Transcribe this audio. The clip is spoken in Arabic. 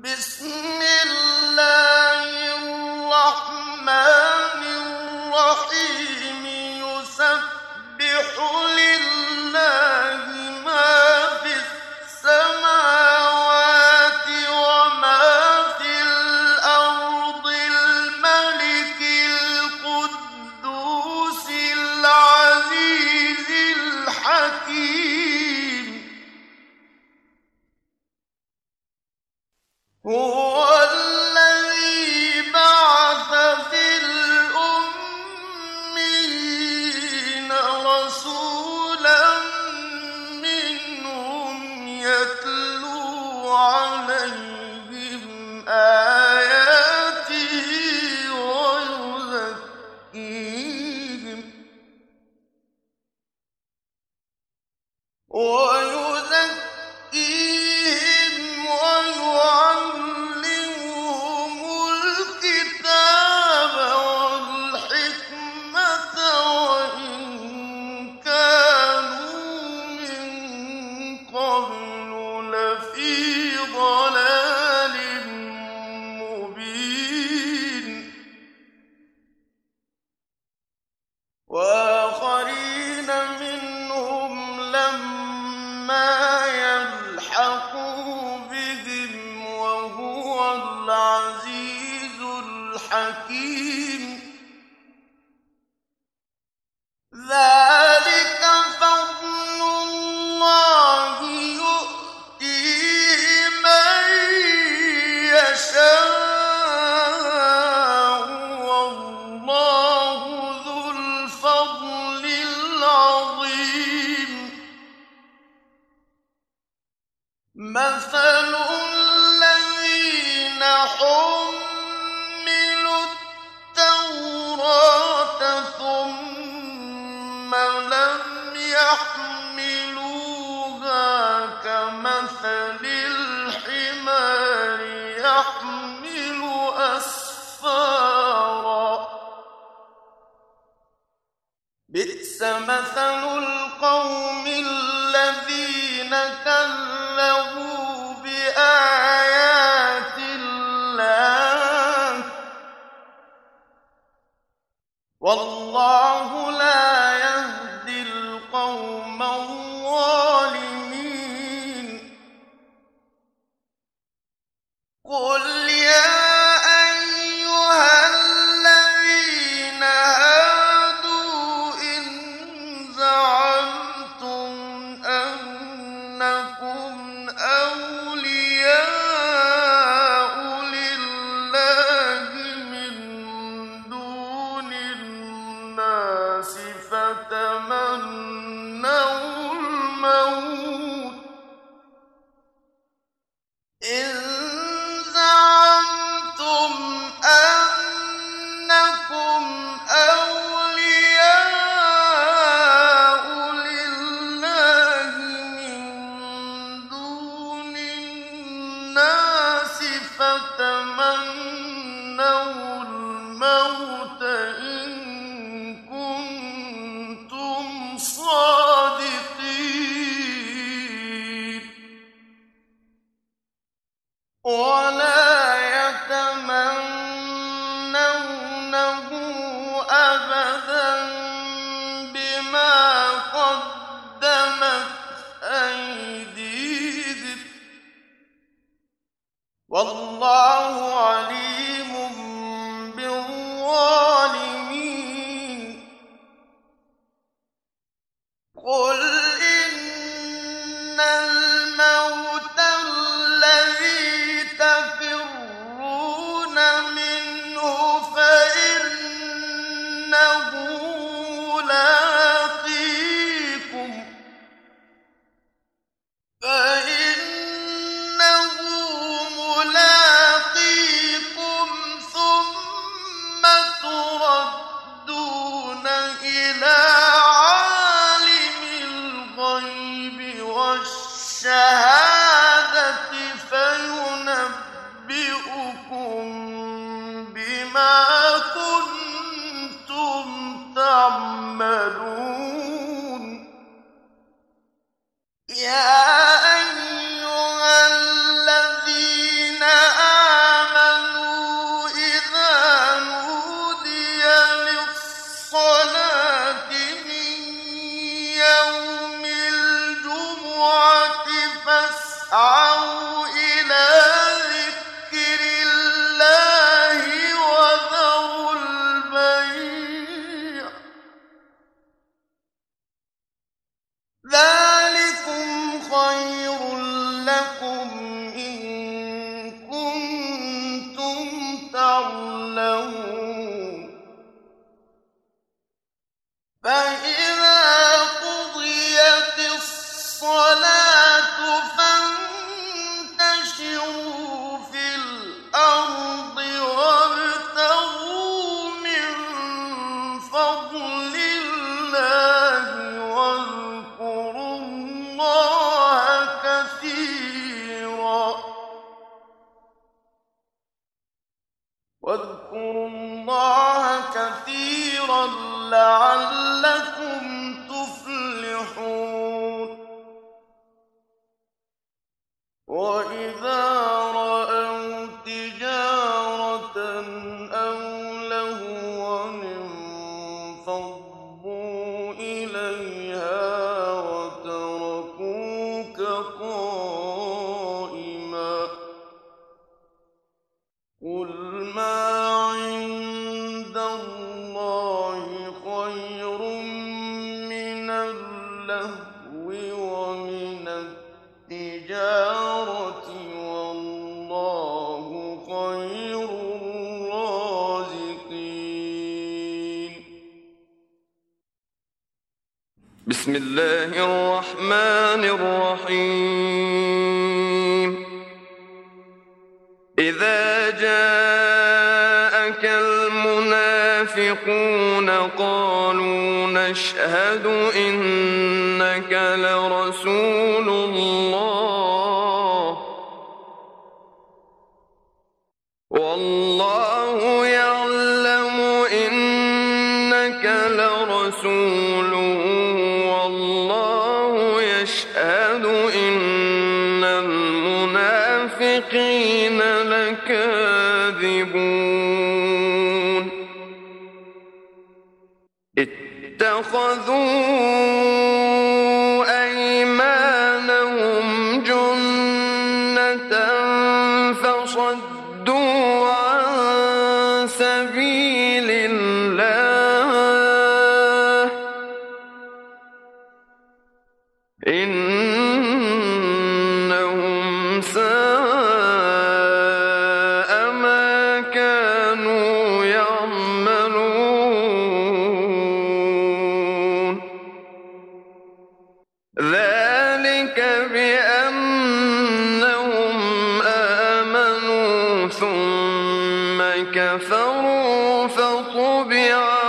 بسم الله الرحمن الرحيم يسبح لله ما في السماوات وما في الأرض الملك القدوس العزيز الحكيم هو الذي بعث في الأميين رسولا منهم يتلو عليهم آياته ويزكيهم ويعلمهم الكتاب والحكمة وإن كانوا من قبل لفي ضلال مبين وآخرين منهم لما يلحقوا بهم وهو العزيز الحكيم ذلك فضل الله يؤتيه من يشاء والله ذو الفضل العظيم مثل الذين حملوا التوراة ثم لم يحملوها كمثل الحمار يحمل أسفارا بئس مثل القوم الذين كذبوا بآيات الله والله لا يهدي القوم الظالمين قل يا أيها الذين هادوا إن زعمتم أنكم أولياء لله من دون الناس فتمنوا الموت إن زعمتم أنكم أولياء لله من دون الناس فتمنوا الموت إن كنتم صادقين ولا يتمنونه أبدا بما قدمت أيديهم والله عليم بالظالمين قل إن الموت الذي تفرون منه فإنه ملاقيكم واذكروا الله كثيرا لعلكم تفلحون وإذا رأوا تجارة أو لهوا انفضوا إليها وتركوك قائما قل ما عند الله خير من اللهو ومن التجارة والله خير الرازقين. بسم الله الرحمن الرحيم. إذا جاءك المنافقون قالوا نشهد إنك لرسول الله والله يعلم إنك لرسوله والله يشهد إن المنافقين لكاذبون اتخذوا أيمانهم جنة فصدوا عن سبيل الله إنهم ساء ما كانوا يعملون ذلك بأنهم آمنوا ثم كفروا فطبع